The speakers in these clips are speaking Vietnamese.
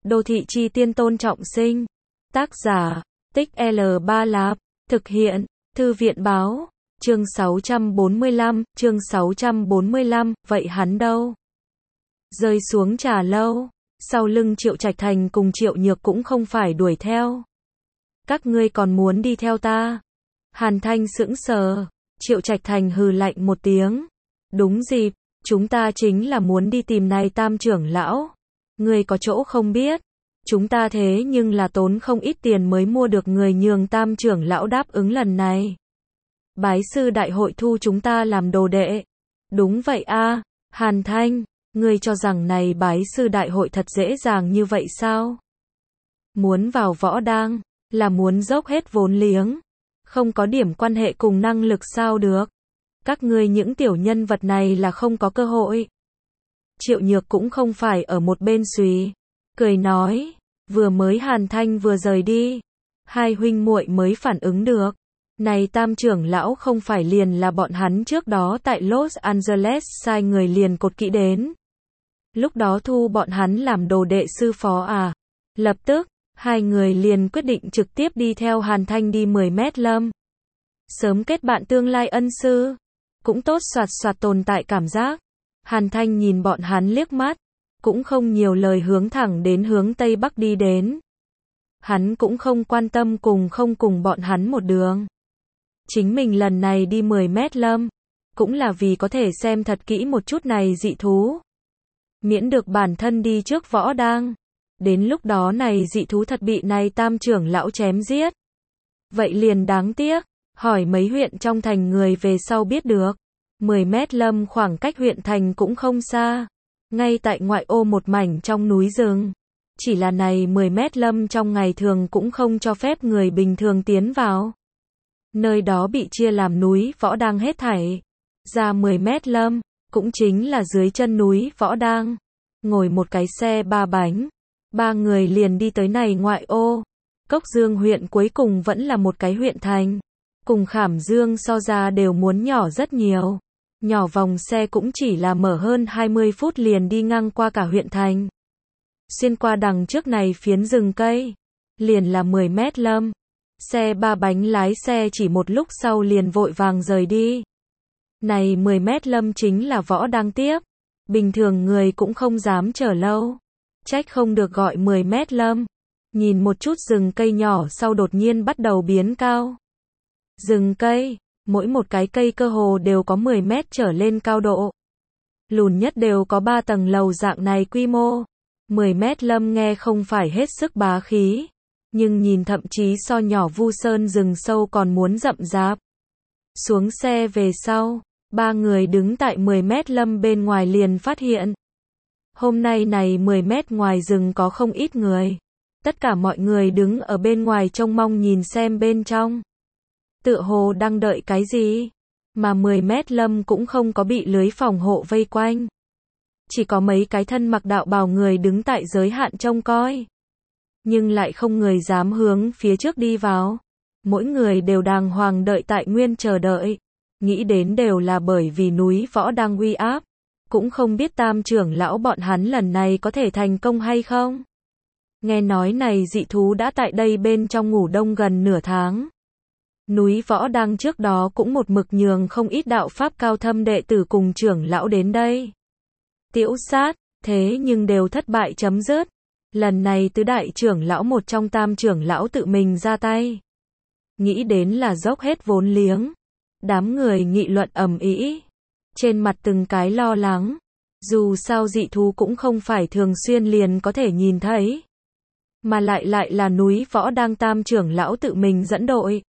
Đô thị chi tiên Tôn Trọng Sinh. Tác giả, Tích L3 Lạp. Thực hiện, Thư viện báo. Chương 645, vậy hắn đâu? Rơi xuống trà lâu. Sau lưng Triệu Trạch Thành cùng Triệu Nhược cũng không phải đuổi theo. Các ngươi còn muốn đi theo ta? Hàn Thanh sững sờ. Triệu Trạch Thành hừ lạnh một tiếng. Đúng dịp, chúng ta chính là muốn đi tìm này Tam trưởng lão. Ngươi có chỗ không biết, chúng ta thế nhưng là tốn không ít tiền mới mua được người nhường Tam trưởng lão đáp ứng lần này. Bái sư đại hội thu chúng ta làm đồ đệ. Đúng vậy a, Hàn Thanh, ngươi cho rằng này bái sư đại hội thật dễ dàng như vậy sao? Muốn vào võ đang, là muốn dốc hết vốn liếng, không có điểm quan hệ cùng năng lực sao được. Các ngươi những tiểu nhân vật này là không có cơ hội. Triệu Nhược cũng không phải ở một bên suy, cười nói, vừa mới Hàn Thanh vừa rời đi, hai huynh muội mới phản ứng được. Này Tam trưởng lão không phải liền là bọn hắn trước đó tại Los Angeles sai người liền cột kỹ đến. Lúc đó thu bọn hắn làm đồ đệ sư phó à. Lập tức, hai người liền quyết định trực tiếp đi theo Hàn Thanh đi 10 mét lâm. Sớm kết bạn tương lai ân sư. Cũng tốt soạt soạt tồn tại cảm giác. Hàn Thanh nhìn bọn hắn liếc mắt, cũng không nhiều lời hướng thẳng đến hướng Tây Bắc đi đến. Hắn cũng không quan tâm không cùng bọn hắn một đường. Chính mình lần này đi 10 mét lâm, cũng là vì có thể xem thật kỹ một chút này dị thú. Miễn được bản thân đi trước võ đang. Đến lúc đó này dị thú thật bị này Tam trưởng lão chém giết. Vậy liền đáng tiếc, hỏi mấy huyện trong thành người về sau biết được. 10 mét lâm khoảng cách huyện thành cũng không xa. Ngay tại ngoại ô một mảnh trong núi rừng. Chỉ là này 10 mét lâm trong ngày thường cũng không cho phép người bình thường tiến vào. Nơi đó bị chia làm núi võ đang hết thảy. Ra 10 mét lâm, cũng chính là dưới chân núi võ đang. Ngồi một cái xe 3 bánh. 3 người liền đi tới này ngoại ô. Cốc Dương huyện cuối cùng vẫn là một cái huyện thành. Cùng Khảm Dương so ra đều muốn nhỏ rất nhiều. Nhỏ vòng xe cũng chỉ là mở hơn 20 phút liền đi ngang qua cả huyện thành. Xuyên qua đằng trước này phiến rừng cây. Liền là 10 mét lâm. Xe 3 bánh lái xe chỉ một lúc sau liền vội vàng rời đi. Này 10 mét lâm chính là võ đang tiếp. Bình thường người cũng không dám chờ lâu. Trách không được gọi 10 mét lâm. Nhìn một chút rừng cây nhỏ sau đột nhiên bắt đầu biến cao. Rừng cây, mỗi một cái cây cơ hồ đều có 10 mét trở lên cao độ. Lùn nhất đều có 3 tầng lầu dạng này quy mô. 10 mét lâm nghe không phải hết sức bá khí. Nhưng nhìn thậm chí so nhỏ Vu Sơn rừng sâu còn muốn rậm rạp. Xuống xe về sau, 3 người đứng tại 10 mét lâm bên ngoài liền phát hiện. Hôm nay này 10 mét ngoài rừng có không ít người. Tất cả mọi người đứng ở bên ngoài trông mong nhìn xem bên trong. Tựa hồ đang đợi cái gì? Mà 10 mét lâm cũng không có bị lưới phòng hộ vây quanh. Chỉ có mấy cái thân mặc đạo bào người đứng tại giới hạn trông coi. Nhưng lại không người dám hướng phía trước đi vào. Mỗi người đều đàng hoàng đợi tại nguyên chờ đợi. Nghĩ đến đều là bởi vì núi võ đang uy áp. Cũng không biết Tam trưởng lão bọn hắn lần này có thể thành công hay không. Nghe nói này dị thú đã tại đây bên trong ngủ đông gần nửa tháng. Núi võ đang trước đó cũng một mực nhường không ít đạo pháp cao thâm đệ tử cùng trưởng lão đến đây. Tiễu sát, thế nhưng đều thất bại chấm dứt. Lần này tứ đại trưởng lão một trong Tam trưởng lão tự mình ra tay. Nghĩ đến là dốc hết vốn liếng. Đám người nghị luận ầm ĩ. Trên mặt từng cái lo lắng. Dù sao dị thú cũng không phải thường xuyên liền có thể nhìn thấy. Mà lại là núi võ đang Tam trưởng lão tự mình dẫn đội.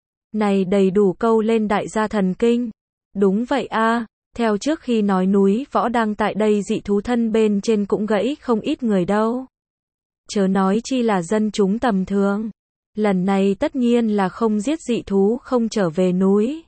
Này đầy đủ câu lên đại gia thần kinh. Đúng vậy a, theo trước khi nói núi võ đang tại đây dị thú thân bên trên cũng gãy không ít người đâu. Chớ nói chi là dân chúng tầm thường. Lần này tất nhiên là không giết dị thú không trở về núi.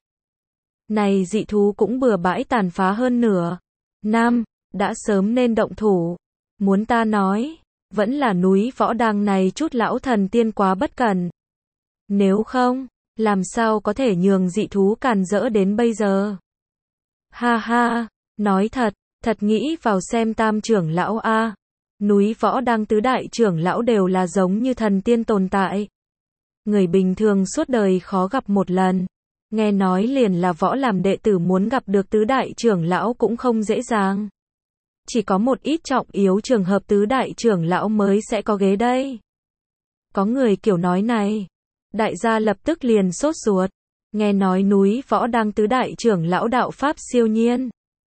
Này dị thú cũng bừa bãi tàn phá hơn nửa năm, đã sớm nên động thủ. Muốn ta nói, vẫn là núi võ đang này chút lão thần tiên quá bất cẩn. Nếu không, làm sao có thể nhường dị thú càn rỡ đến bây giờ. Ha ha, nói thật nghĩ vào xem Tam trưởng lão a. Núi Võ Đăng tứ đại trưởng lão đều là giống như thần tiên tồn tại. Người bình thường suốt đời khó gặp một lần. Nghe nói liền là Võ làm đệ tử muốn gặp được tứ đại trưởng lão cũng không dễ dàng. Chỉ có một ít trọng yếu trường hợp tứ đại trưởng lão mới sẽ có ghế đây. Có người kiểu nói này. Đại gia lập tức liền sốt ruột. Nghe nói núi Võ Đăng tứ đại trưởng lão đạo pháp siêu nhiên.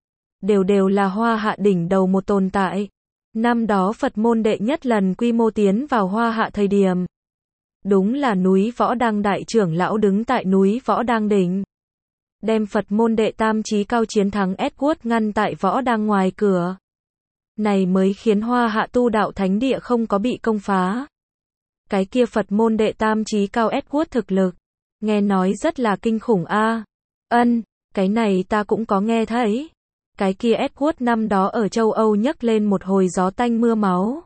Đều là Hoa Hạ đỉnh đầu một tồn tại. Năm đó Phật môn đệ nhất lần quy mô tiến vào Hoa Hạ thời điểm. Đúng là núi Võ Đăng đại trưởng lão đứng tại núi Võ Đăng đỉnh. Đem Phật môn đệ tam chí cao chiến thắng Edward ngăn tại Võ Đăng ngoài cửa. Này mới khiến Hoa Hạ tu đạo thánh địa không có bị công phá. Cái kia Phật môn đệ tam chí cao Edward thực lực. Nghe nói rất là kinh khủng a. Cái này ta cũng có nghe thấy. Cái kia Edward năm đó ở châu Âu nhấc lên một hồi gió tanh mưa máu.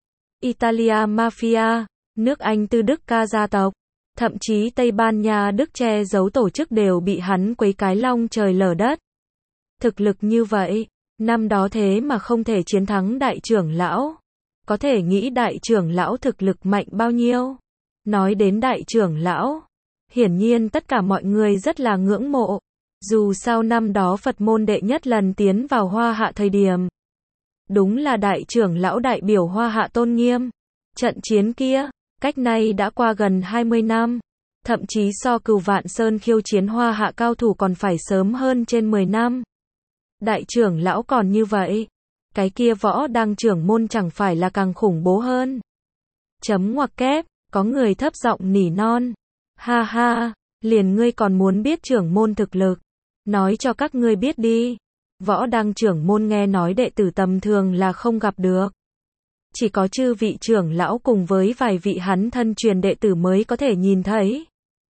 Italia Mafia, nước Anh Tư Đức Ca gia tộc, thậm chí Tây Ban Nha Đức che giấu tổ chức đều bị hắn quấy cái long trời lở đất. Thực lực như vậy, năm đó thế mà không thể chiến thắng đại trưởng lão. Có thể nghĩ đại trưởng lão thực lực mạnh bao nhiêu. Nói đến đại trưởng lão, hiển nhiên tất cả mọi người rất là ngưỡng mộ. Dù sao năm đó Phật môn đệ nhất lần tiến vào Hoa Hạ thời điểm. Đúng là đại trưởng lão đại biểu Hoa Hạ tôn nghiêm. Trận chiến kia, cách nay đã qua gần 20 năm. Thậm chí so Cửu Vạn Sơn khiêu chiến Hoa Hạ cao thủ còn phải sớm hơn trên 10 năm. Đại trưởng lão còn như vậy. Cái kia Võ Đăng trưởng môn chẳng phải là càng khủng bố hơn. Chấm ngoặc kép, có người thấp giọng nỉ non. Ha ha, liền ngươi còn muốn biết trưởng môn thực lực. Nói cho các ngươi biết đi. Võ Đăng trưởng môn nghe nói đệ tử tầm thường là không gặp được. Chỉ có chư vị trưởng lão cùng với vài vị hắn thân truyền đệ tử mới có thể nhìn thấy.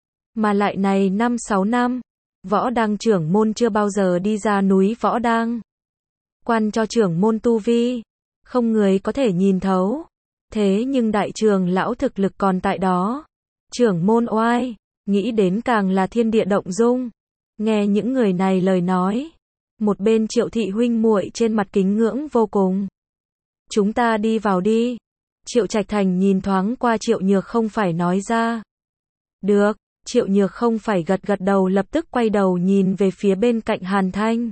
Mà lại này 5-6 năm, Võ Đăng trưởng môn chưa bao giờ đi ra núi Võ Đăng. Quan cho trưởng môn tu vi, không người có thể nhìn thấu. Thế nhưng đại trưởng lão thực lực còn tại đó. Trưởng môn oai, nghĩ đến càng là thiên địa động dung. Nghe những người này lời nói, một bên Triệu thị huynh muội trên mặt kính ngưỡng vô cùng. Chúng ta đi vào đi. Triệu Trạch Thành nhìn thoáng qua Triệu Nhược không phải nói ra. Được, Triệu Nhược không phải gật gật đầu lập tức quay đầu nhìn về phía bên cạnh Hàn Thanh.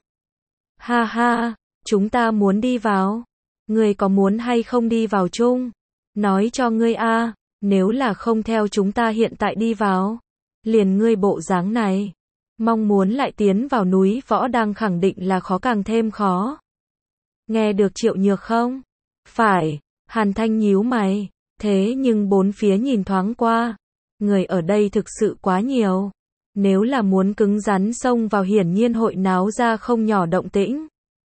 Ha ha, chúng ta muốn đi vào. Ngươi có muốn hay không đi vào chung? Nói cho ngươi a, nếu là không theo chúng ta hiện tại đi vào. Liền ngươi bộ dáng này. Mong muốn lại tiến vào núi Võ Đăng khẳng định là khó càng thêm khó. Nghe được Triệu Nhược không? Phải, Hàn Thanh nhíu mày. Thế nhưng bốn phía nhìn thoáng qua. Người ở đây thực sự quá nhiều. Nếu là muốn cứng rắn xông vào hiển nhiên hội náo ra không nhỏ động tĩnh.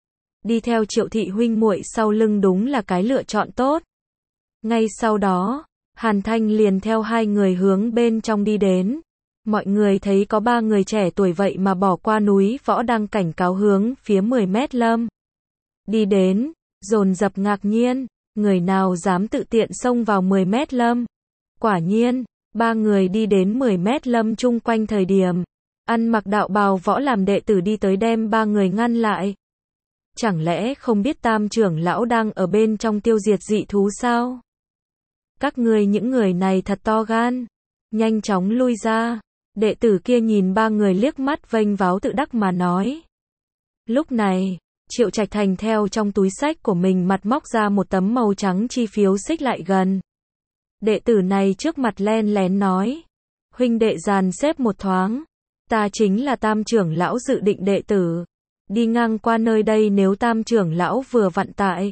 Đi theo Triệu thị huynh muội sau lưng đúng là cái lựa chọn tốt. Ngay sau đó, Hàn Thanh liền theo hai người hướng bên trong đi đến. Mọi người thấy có ba người trẻ tuổi vậy mà bỏ qua núi Võ Đăng cảnh cáo hướng phía 10 mét lâm. Đi đến, dồn dập ngạc nhiên, người nào dám tự tiện xông vào 10 mét lâm. Quả nhiên, ba người đi đến 10 mét lâm chung quanh thời điểm. Ăn mặc đạo bào võ làm đệ tử đi tới đem ba người ngăn lại. Chẳng lẽ không biết tam trưởng lão đang ở bên trong tiêu diệt dị thú sao? Các ngươi những người này thật to gan. Nhanh chóng lui ra. Đệ tử kia nhìn ba người liếc mắt vênh váo tự đắc mà nói. Lúc này, Triệu Trạch Thành theo trong túi xách của mình mặt móc ra một tấm màu trắng chi phiếu xích lại gần. Đệ tử này trước mặt len lén nói. Huynh đệ dàn xếp một thoáng. Ta chính là tam trưởng lão dự định đệ tử. Đi ngang qua nơi đây nếu tam trưởng lão vừa vặn tại.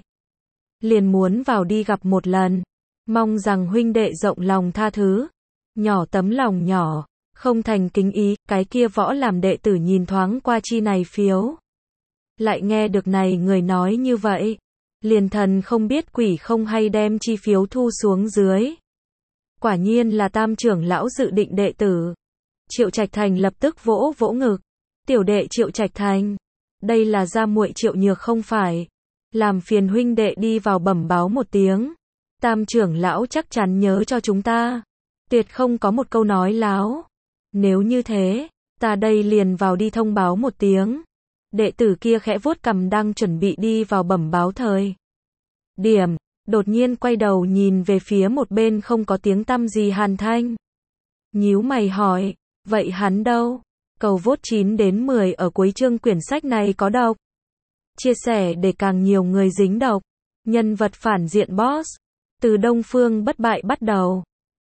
Liền muốn vào đi gặp một lần. Mong rằng huynh đệ rộng lòng tha thứ. Nhỏ tấm lòng nhỏ. Không thành kính ý, cái kia Võ làm đệ tử nhìn thoáng qua chi này phiếu. Lại nghe được này người nói như vậy. Liền thần không biết quỷ không hay đem chi phiếu thu xuống dưới. Quả nhiên là tam trưởng lão dự định đệ tử. Triệu Trạch Thành lập tức vỗ vỗ ngực. Tiểu đệ Triệu Trạch Thành. Đây là gia muội Triệu Nhược không phải. Làm phiền huynh đệ đi vào bẩm báo một tiếng. Tam trưởng lão chắc chắn nhớ cho chúng ta. Tuyệt không có một câu nói láo. Nếu như thế, ta đây liền vào đi thông báo một tiếng. Đệ tử kia khẽ vuốt cằm đang chuẩn bị đi vào bẩm báo thời điểm. Đột nhiên quay đầu nhìn về phía một bên không có tiếng tăm gì Hàn Thanh. Nhíu mày hỏi, vậy hắn đâu? Cầu vote 9 đến 10 ở cuối chương quyển sách này có độc. Chia sẻ để càng nhiều người dính độc. Nhân vật phản diện boss. Từ Đông Phương bất bại bắt đầu.